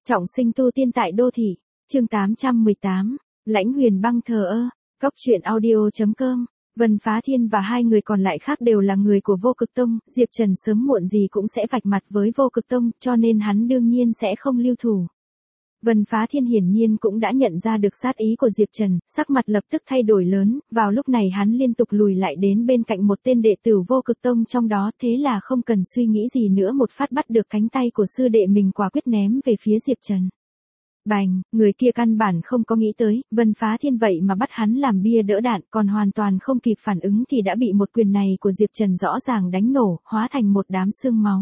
Trọng sinh tu tiên tại đô thị, chương 818, Lãnh Huyền Băng thờ ơ, Cóc truyện audio.com. Vân Phá Thiên và hai người còn lại khác đều là người của Vô Cực Tông, Diệp Trần sớm muộn gì cũng sẽ vạch mặt với Vô Cực Tông, cho nên hắn đương nhiên sẽ không lưu thủ. Vân Phá Thiên hiển nhiên cũng đã nhận ra được sát ý của Diệp Trần, sắc mặt lập tức thay đổi lớn, vào lúc này hắn liên tục lùi lại đến bên cạnh một tên đệ tử Vô Cực Tông trong đó, thế là không cần suy nghĩ gì nữa một phát bắt được cánh tay của sư đệ mình quả quyết ném về phía Diệp Trần. Bành, người kia căn bản không có nghĩ tới, Vân Phá Thiên vậy mà bắt hắn làm bia đỡ đạn, còn hoàn toàn không kịp phản ứng thì đã bị một quyền này của Diệp Trần rõ ràng đánh nổ, hóa thành một đám xương máu.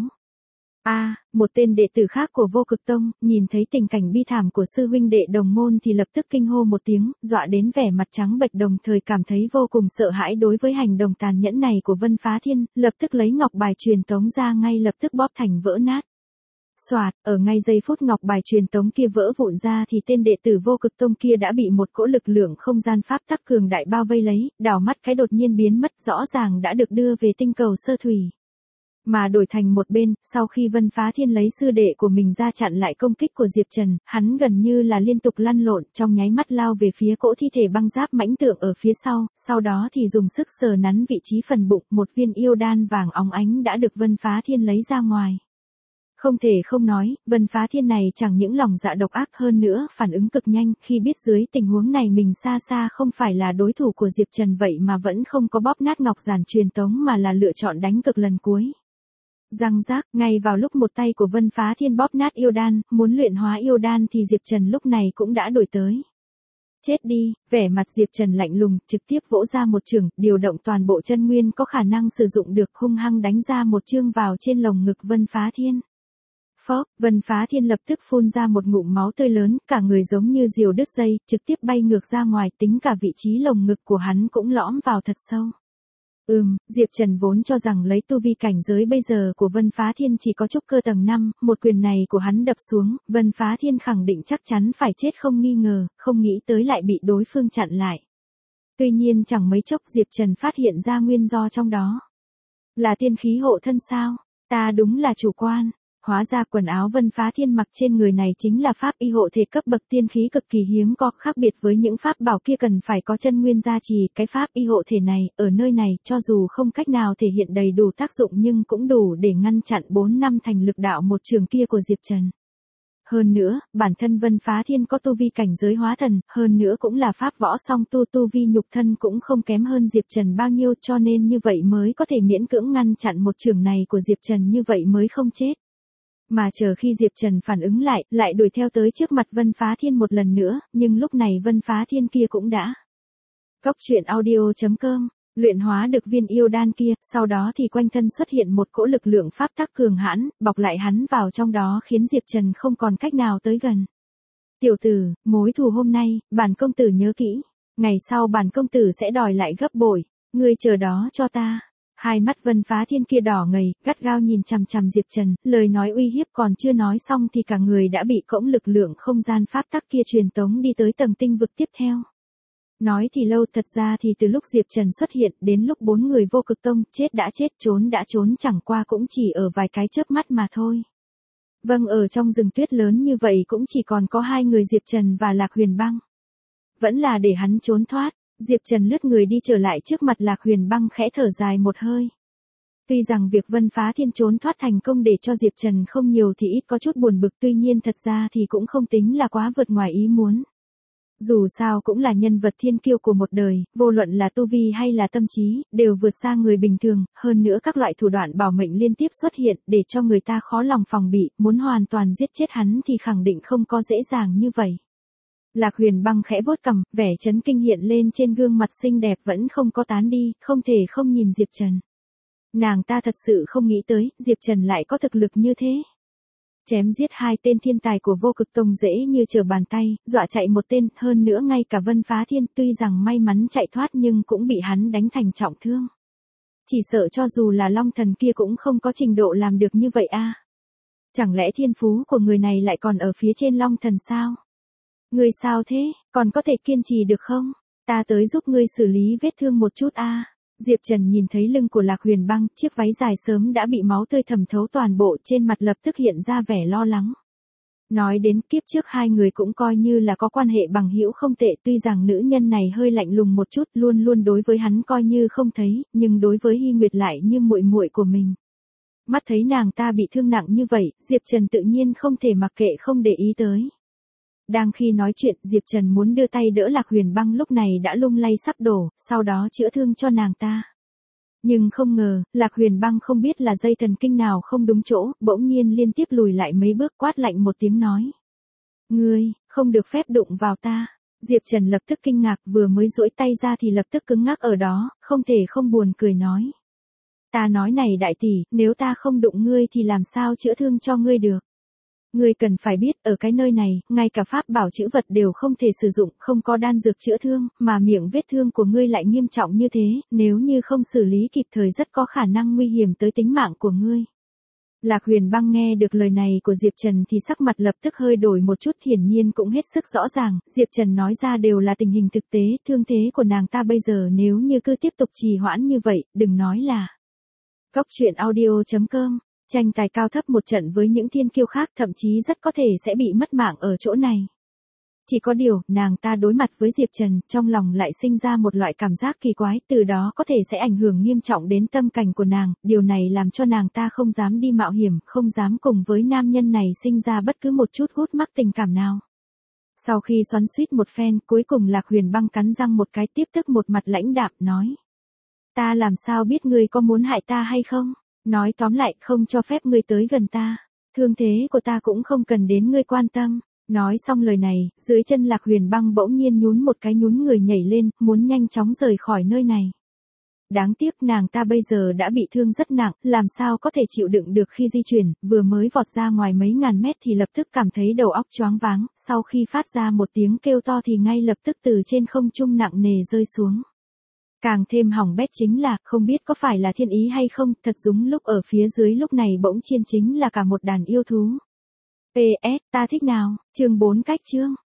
Một tên đệ tử khác của Vô Cực Tông, nhìn thấy tình cảnh bi thảm của sư huynh đệ đồng môn thì lập tức kinh hô một tiếng, dọa đến vẻ mặt trắng bệch, đồng thời cảm thấy vô cùng sợ hãi đối với hành động tàn nhẫn này của Vân Phá Thiên, lập tức lấy ngọc bài truyền tống ra, ngay lập tức bóp thành vỡ nát. Soạt, ở ngay giây phút ngọc bài truyền tống kia vỡ vụn ra thì tên đệ tử Vô Cực Tông kia đã bị một cỗ lực lượng không gian pháp tắc cường đại bao vây lấy, đảo mắt cái đột nhiên biến mất, rõ ràng đã được đưa về tinh cầu sơ thủy. Mà đổi thành một bên, sau khi Vân Phá Thiên lấy sư đệ của mình ra chặn lại công kích của Diệp Trần, hắn gần như là liên tục lăn lộn, trong nháy mắt lao về phía cỗ thi thể băng giáp mãnh tượng ở phía sau đó thì dùng sức sờ nắn vị trí phần bụng, một viên yêu đan vàng óng ánh đã được Vân Phá Thiên lấy ra ngoài. Không thể không nói, Vân Phá Thiên này chẳng những lòng dạ độc ác, hơn nữa phản ứng cực nhanh, khi biết dưới tình huống này mình xa xa không phải là đối thủ của Diệp Trần vậy mà vẫn không có bóp nát ngọc giản truyền tống mà là lựa chọn đánh cực lần cuối. Răng rác, ngay vào lúc một tay của Vân Phá Thiên bóp nát yêu đan, muốn luyện hóa yêu đan thì Diệp Trần lúc này cũng đã đổi tới. Chết đi, vẻ mặt Diệp Trần lạnh lùng, trực tiếp vỗ ra một chưởng, điều động toàn bộ chân nguyên có khả năng sử dụng được, hung hăng đánh ra một chương vào trên lồng ngực Vân Phá Thiên. Phốc, Vân Phá Thiên lập tức phun ra một ngụm máu tươi lớn, cả người giống như diều đứt dây, trực tiếp bay ngược ra ngoài, tính cả vị trí lồng ngực của hắn cũng lõm vào thật sâu. Diệp Trần vốn cho rằng lấy tu vi cảnh giới bây giờ của Vân Phá Thiên chỉ có trúc cơ tầng 5, một quyền này của hắn đập xuống, Vân Phá Thiên khẳng định chắc chắn phải chết không nghi ngờ, không nghĩ tới lại bị đối phương chặn lại. Tuy nhiên chẳng mấy chốc Diệp Trần phát hiện ra nguyên do trong đó. Là tiên khí hộ thân sao? Ta đúng là chủ quan. Hóa ra quần áo Vân Phá Thiên mặc trên người này chính là pháp y hộ thể cấp bậc tiên khí cực kỳ hiếm có, khác biệt với những pháp bảo kia cần phải có chân nguyên gia trì, cái pháp y hộ thể này, ở nơi này, cho dù không cách nào thể hiện đầy đủ tác dụng nhưng cũng đủ để ngăn chặn 4 năm thành lực đạo một trường kia của Diệp Trần. Hơn nữa, bản thân Vân Phá Thiên có tu vi cảnh giới hóa thần, hơn nữa cũng là pháp võ song tu vi nhục thân cũng không kém hơn Diệp Trần bao nhiêu, cho nên như vậy mới có thể miễn cưỡng ngăn chặn một trường này của Diệp Trần, như vậy mới không chết. Mà chờ khi Diệp Trần phản ứng lại đuổi theo tới trước mặt Vân Phá Thiên một lần nữa, nhưng lúc này Vân Phá Thiên kia cũng đã. Cóc truyện audio.com, luyện hóa được viên yêu đan kia, sau đó thì quanh thân xuất hiện một cỗ lực lượng pháp tắc cường hãn, bọc lại hắn vào trong đó khiến Diệp Trần không còn cách nào tới gần. Tiểu tử, mối thù hôm nay, bản công tử nhớ kỹ, ngày sau bản công tử sẽ đòi lại gấp bội, ngươi chờ đó cho ta. Hai mắt Vân Phá Thiên kia đỏ ngầy, gắt gao nhìn chằm chằm Diệp Trần, lời nói uy hiếp còn chưa nói xong thì cả người đã bị cỗng lực lượng không gian pháp tắc kia truyền tống đi tới tầng tinh vực tiếp theo. Nói thì lâu, thật ra thì từ lúc Diệp Trần xuất hiện đến lúc 4 người Vô Cực Tông chết đã chết, trốn đã trốn, chẳng qua cũng chỉ ở vài cái chớp mắt mà thôi. Vâng, ở trong rừng tuyết lớn như vậy cũng chỉ còn có 2 người Diệp Trần và Lạc Huyền Băng. Vẫn là để hắn trốn thoát. Diệp Trần lướt người đi trở lại trước mặt Lạc Huyền Băng, khẽ thở dài một hơi. Tuy rằng việc Vân Phá Thiên trốn thoát thành công để cho Diệp Trần không nhiều thì ít có chút buồn bực, tuy nhiên thật ra thì cũng không tính là quá vượt ngoài ý muốn. Dù sao cũng là nhân vật thiên kiêu của một đời, vô luận là tu vi hay là tâm trí, đều vượt xa người bình thường, hơn nữa các loại thủ đoạn bảo mệnh liên tiếp xuất hiện để cho người ta khó lòng phòng bị, muốn hoàn toàn giết chết hắn thì khẳng định không có dễ dàng như vậy. Lạc Huyền Băng khẽ vuốt cằm, vẻ chấn kinh hiện lên trên gương mặt xinh đẹp vẫn không có tán đi, không thể không nhìn Diệp Trần. Nàng ta thật sự không nghĩ tới, Diệp Trần lại có thực lực như thế. Chém giết 2 tên thiên tài của Vô Cực Tông dễ như trở bàn tay, dọa chạy một tên, hơn nữa ngay cả Vân Phá Thiên tuy rằng may mắn chạy thoát nhưng cũng bị hắn đánh thành trọng thương. Chỉ sợ cho dù là Long Thần kia cũng không có trình độ làm được như vậy a. Chẳng lẽ thiên phú của người này lại còn ở phía trên Long Thần sao? Ngươi sao thế, còn có thể kiên trì được không? Ta tới giúp ngươi xử lý vết thương một chút a. Diệp Trần nhìn thấy lưng của Lạc Huyền Băng, chiếc váy dài sớm đã bị máu tươi thẩm thấu toàn bộ, trên mặt lập tức hiện ra vẻ lo lắng. Nói đến kiếp trước hai người cũng coi như là có quan hệ bằng hữu không tệ, tuy rằng nữ nhân này hơi lạnh lùng một chút, luôn luôn đối với hắn coi như không thấy, nhưng đối với Hy Nguyệt lại như muội muội của mình. Mắt thấy nàng ta bị thương nặng như vậy, Diệp Trần tự nhiên không thể mặc kệ không để ý tới. Đang khi nói chuyện, Diệp Trần muốn đưa tay đỡ Lạc Huyền Băng lúc này đã lung lay sắp đổ, sau đó chữa thương cho nàng ta. Nhưng không ngờ, Lạc Huyền Băng không biết là dây thần kinh nào không đúng chỗ, bỗng nhiên liên tiếp lùi lại mấy bước, quát lạnh một tiếng nói. Ngươi, không được phép đụng vào ta. Diệp Trần lập tức kinh ngạc, vừa mới duỗi tay ra thì lập tức cứng ngắc ở đó, không thể không buồn cười nói. Ta nói này đại tỷ, nếu ta không đụng ngươi thì làm sao chữa thương cho ngươi được. Ngươi cần phải biết, ở cái nơi này, ngay cả pháp bảo chữ vật đều không thể sử dụng, không có đan dược chữa thương, mà miệng vết thương của ngươi lại nghiêm trọng như thế, nếu như không xử lý kịp thời rất có khả năng nguy hiểm tới tính mạng của ngươi. Lạc Huyền Băng nghe được lời này của Diệp Trần thì sắc mặt lập tức hơi đổi một chút, hiển nhiên cũng hết sức rõ ràng, Diệp Trần nói ra đều là tình hình thực tế, thương thế của nàng ta bây giờ nếu như cứ tiếp tục trì hoãn như vậy, đừng nói là. Góc truyện audio.com, tranh tài cao thấp một trận với những thiên kiêu khác, thậm chí rất có thể sẽ bị mất mạng ở chỗ này. Chỉ có điều, nàng ta đối mặt với Diệp Trần, trong lòng lại sinh ra một loại cảm giác kỳ quái, từ đó có thể sẽ ảnh hưởng nghiêm trọng đến tâm cảnh của nàng, điều này làm cho nàng ta không dám đi mạo hiểm, không dám cùng với nam nhân này sinh ra bất cứ một chút hút mắc tình cảm nào. Sau khi xoắn xuýt một phen, cuối cùng Lạc Huyền Băng cắn răng một cái, tiếp tức một mặt lãnh đạm nói. Ta làm sao biết ngươi có muốn hại ta hay không? Nói tóm lại, không cho phép ngươi tới gần ta. Thương thế của ta cũng không cần đến ngươi quan tâm. Nói xong lời này, dưới chân Lạc Huyền Băng bỗng nhiên nhún một cái, nhún người nhảy lên, muốn nhanh chóng rời khỏi nơi này. Đáng tiếc nàng ta bây giờ đã bị thương rất nặng, làm sao có thể chịu đựng được khi di chuyển, vừa mới vọt ra ngoài mấy ngàn mét thì lập tức cảm thấy đầu óc choáng váng, sau khi phát ra một tiếng kêu to thì ngay lập tức từ trên không trung nặng nề rơi xuống. Càng thêm hỏng bét chính là, không biết có phải là thiên ý hay không, thật đúng lúc ở phía dưới lúc này bỗng chiên chính là cả một đàn yêu thú. PS, ta thích nào, chương 4 cách chương.